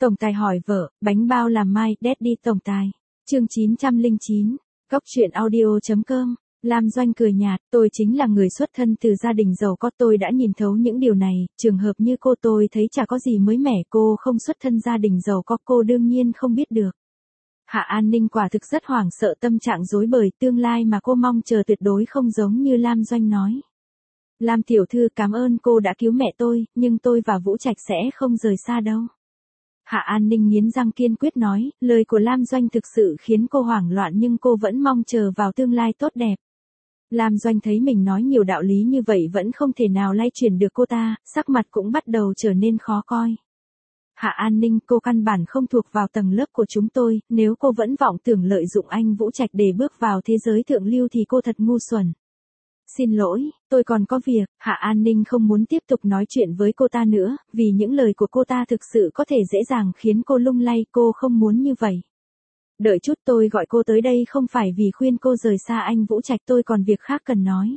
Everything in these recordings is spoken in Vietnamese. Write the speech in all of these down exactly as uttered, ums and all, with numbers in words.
Tổng tài hỏi vợ, bánh bao làm mai, Daddy tổng tài. Chương chín trăm lẻ chín, Góc truyện audio chấm com. Lam Doanh cười nhạt, tôi chính là người xuất thân từ gia đình giàu có, tôi đã nhìn thấu những điều này, trường hợp như cô tôi thấy chả có gì mới mẻ, cô không xuất thân gia đình giàu có, cô đương nhiên không biết được. Hạ An Ninh quả thực rất hoảng sợ, tâm trạng rối bời, tương lai mà cô mong chờ tuyệt đối không giống như Lam Doanh nói. Lam tiểu thư, cảm ơn cô đã cứu mẹ tôi, nhưng tôi và Vũ Trạch sẽ không rời xa đâu. Hạ An Ninh nghiến răng kiên quyết nói, lời của Lam Doanh thực sự khiến cô hoảng loạn nhưng cô vẫn mong chờ vào tương lai tốt đẹp. Lam Doanh thấy mình nói nhiều đạo lý như vậy vẫn không thể nào lay chuyển được cô ta, sắc mặt cũng bắt đầu trở nên khó coi. Hạ An Ninh, cô căn bản không thuộc vào tầng lớp của chúng tôi, nếu cô vẫn vọng tưởng lợi dụng anh Vũ Trạch để bước vào thế giới thượng lưu thì cô thật ngu xuẩn. Xin lỗi, tôi còn có việc. Hạ An Ninh không muốn tiếp tục nói chuyện với cô ta nữa, vì những lời của cô ta thực sự có thể dễ dàng khiến cô lung lay, cô không muốn như vậy. Đợi chút, tôi gọi cô tới đây không phải vì khuyên cô rời xa anh Vũ Trạch, tôi còn việc khác cần nói.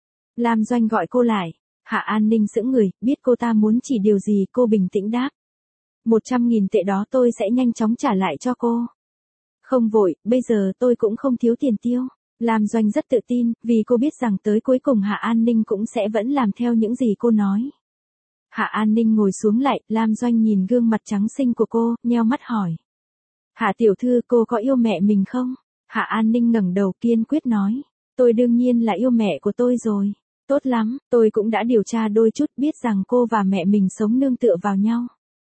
Lam Doanh gọi cô lại. Hạ An Ninh sững người, biết cô ta muốn chỉ điều gì, cô bình tĩnh đáp. Một trăm nghìn tệ đó tôi sẽ nhanh chóng trả lại cho cô. Không vội, bây giờ tôi cũng không thiếu tiền tiêu. Lam Doanh rất tự tin, vì cô biết rằng tới cuối cùng Hạ An Ninh cũng sẽ vẫn làm theo những gì cô nói. Hạ An Ninh ngồi xuống lại, Lam Doanh nhìn gương mặt trắng xinh của cô, nheo mắt hỏi. Hạ tiểu thư, cô có yêu mẹ mình không? Hạ An Ninh ngẩng đầu kiên quyết nói. Tôi đương nhiên là yêu mẹ của tôi rồi. Tốt lắm, tôi cũng đã điều tra đôi chút, biết rằng cô và mẹ mình sống nương tựa vào nhau.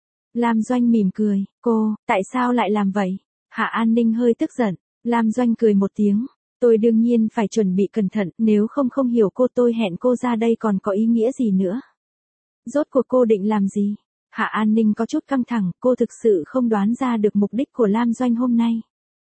Lam Doanh mỉm cười, cô, tại sao lại làm vậy? Hạ An Ninh hơi tức giận. Lam Doanh cười một tiếng. Tôi đương nhiên phải chuẩn bị cẩn thận, nếu không không hiểu cô, tôi hẹn cô ra đây còn có ý nghĩa gì nữa. Rốt cuộc cô định làm gì? Hạ An Ninh có chút căng thẳng, cô thực sự không đoán ra được mục đích của Lam Doanh hôm nay.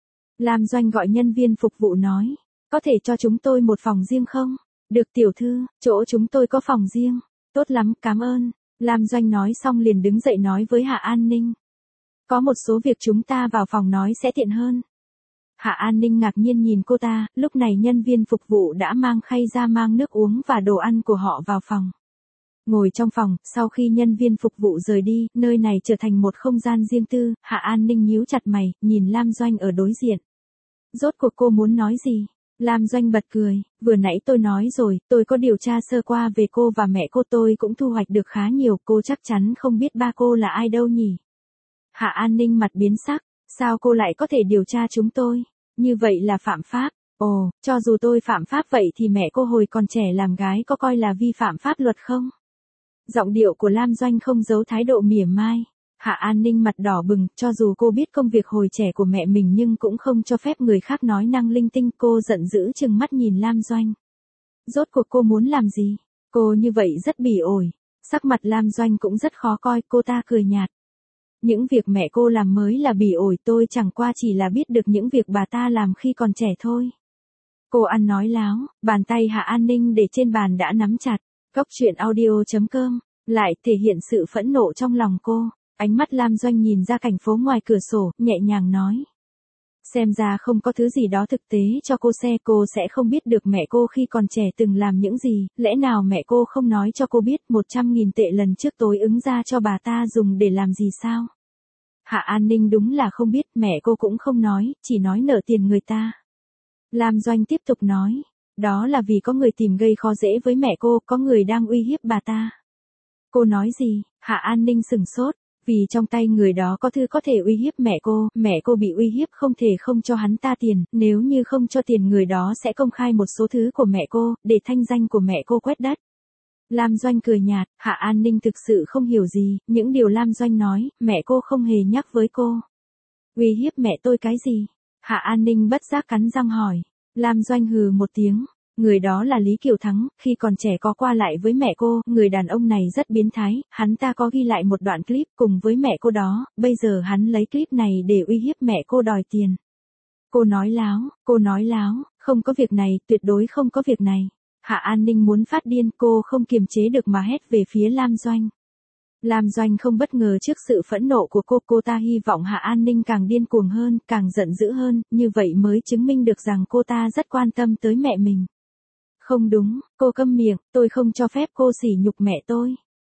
Lam Doanh gọi nhân viên phục vụ nói, có thể cho chúng tôi một phòng riêng không? Được tiểu thư, chỗ chúng tôi có phòng riêng. Tốt lắm, cảm ơn. Lam Doanh nói xong liền đứng dậy nói với Hạ An Ninh. Có một số việc chúng ta vào phòng nói sẽ tiện hơn. Hạ An Ninh ngạc nhiên nhìn cô ta, lúc này nhân viên phục vụ đã mang khay ra mang nước uống và đồ ăn của họ vào phòng. Ngồi trong phòng, sau khi nhân viên phục vụ rời đi, nơi này trở thành một không gian riêng tư, Hạ An Ninh nhíu chặt mày, nhìn Lam Doanh ở đối diện. Rốt cuộc cô muốn nói gì? Lam Doanh bật cười, vừa nãy tôi nói rồi, tôi có điều tra sơ qua về cô và mẹ cô, tôi cũng thu hoạch được khá nhiều, cô chắc chắn không biết ba cô là ai đâu nhỉ? Hạ An Ninh mặt biến sắc, sao cô lại có thể điều tra chúng tôi? Như vậy là phạm pháp. Ồ, cho dù tôi phạm pháp vậy thì mẹ cô hồi còn trẻ làm gái có coi là vi phạm pháp luật không? Giọng điệu của Lam Doanh không giấu thái độ mỉa mai. Hạ An Ninh mặt đỏ bừng, cho dù cô biết công việc hồi trẻ của mẹ mình nhưng cũng không cho phép người khác nói năng linh tinh, cô giận dữ trừng mắt nhìn Lam Doanh. Rốt cuộc cô muốn làm gì? Cô như vậy rất bỉ ổi. Sắc mặt Lam Doanh cũng rất khó coi, cô ta cười nhạt. Những việc mẹ cô làm mới là bỉ ổi, tôi chẳng qua chỉ là biết được những việc bà ta làm khi còn trẻ thôi. Cô ăn nói láo, bàn tay Hạ An Ninh để trên bàn đã nắm chặt. Góc truyện audio chấm com, lại thể hiện sự phẫn nộ trong lòng cô. Ánh mắt Lam Doanh nhìn ra cảnh phố ngoài cửa sổ, nhẹ nhàng nói. Xem ra không có thứ gì đó thực tế cho cô xe, cô sẽ không biết được mẹ cô khi còn trẻ từng làm những gì, lẽ nào mẹ cô không nói cho cô biết một trăm nghìn tệ lần trước tối ứng ra cho bà ta dùng để làm gì sao? Hạ An Ninh đúng là không biết, mẹ cô cũng không nói, chỉ nói nợ tiền người ta. Lam Doanh tiếp tục nói, đó là vì có người tìm gây khó dễ với mẹ cô, có người đang uy hiếp bà ta. Cô nói gì? Hạ An Ninh sửng sốt. Vì trong tay người đó có thứ có thể uy hiếp mẹ cô, mẹ cô bị uy hiếp không thể không cho hắn ta tiền, nếu như không cho tiền người đó sẽ công khai một số thứ của mẹ cô, để thanh danh của mẹ cô quét đất. Lam Doanh cười nhạt, Hạ An Ninh thực sự không hiểu gì, những điều Lam Doanh nói, mẹ cô không hề nhắc với cô. Uy hiếp mẹ tôi cái gì? Hạ An Ninh bất giác cắn răng hỏi. Lam Doanh hừ một tiếng. Người đó là Lý Kiều Thắng, khi còn trẻ có qua lại với mẹ cô, người đàn ông này rất biến thái, hắn ta có ghi lại một đoạn clip cùng với mẹ cô đó, bây giờ hắn lấy clip này để uy hiếp mẹ cô đòi tiền. Cô nói láo, cô nói láo, không có việc này, tuyệt đối không có việc này. Hạ An Ninh muốn phát điên, cô không kiềm chế được mà hét về phía Lam Doanh. Lam Doanh không bất ngờ trước sự phẫn nộ của cô, cô ta hy vọng Hạ An Ninh càng điên cuồng hơn, càng giận dữ hơn, như vậy mới chứng minh được rằng cô ta rất quan tâm tới mẹ mình. Không đúng, cô câm miệng, tôi không cho phép cô sỉ nhục mẹ tôi.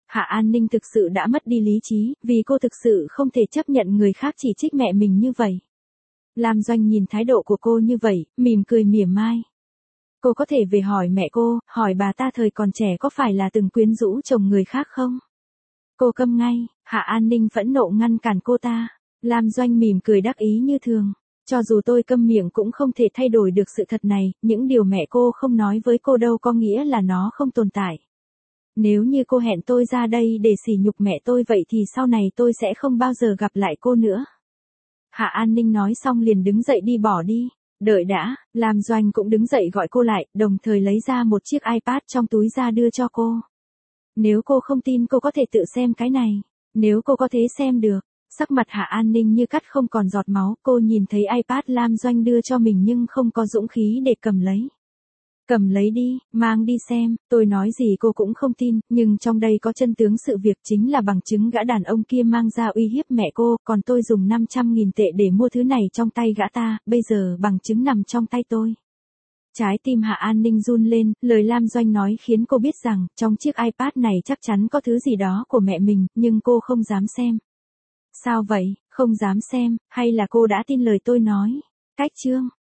Hạ An Ninh thực sự đã mất đi lý trí, vì cô thực sự không thể chấp nhận người khác chỉ trích mẹ mình như vậy. Lam Doanh nhìn thái độ của cô như vậy, mỉm cười mỉa mai. Cô có thể về hỏi mẹ cô, hỏi bà ta thời còn trẻ có phải là từng quyến rũ chồng người khác không? Cô câm ngay, Hạ An Ninh phẫn nộ ngăn cản cô ta. Lam Doanh mỉm cười đắc ý như thường. Cho dù tôi câm miệng cũng không thể thay đổi được sự thật này, những điều mẹ cô không nói với cô đâu có nghĩa là nó không tồn tại. Nếu như cô hẹn tôi ra đây để sỉ nhục mẹ tôi vậy thì sau này tôi sẽ không bao giờ gặp lại cô nữa. Hạ An Ninh nói xong liền đứng dậy đi bỏ đi. Đợi đã, Lam Doanh cũng đứng dậy gọi cô lại, đồng thời lấy ra một chiếc iPad trong túi ra đưa cho cô. Nếu cô không tin cô có thể tự xem cái này. Nếu cô có thể xem được. Sắc mặt Hạ An Ninh như cắt không còn giọt máu, cô nhìn thấy iPad Lam Doanh đưa cho mình nhưng không có dũng khí để cầm lấy. Cầm lấy đi, mang đi xem, tôi nói gì cô cũng không tin, nhưng trong đây có chân tướng sự việc chính là bằng chứng gã đàn ông kia mang ra uy hiếp mẹ cô, còn tôi dùng năm trăm nghìn tệ để mua thứ này trong tay gã ta, bây giờ bằng chứng nằm trong tay tôi. Trái tim Hạ An Ninh run lên, lời Lam Doanh nói khiến cô biết rằng, trong chiếc iPad này chắc chắn có thứ gì đó của mẹ mình, nhưng cô không dám xem. Sao vậy, không dám xem, hay là cô đã tin lời tôi nói? Cách chương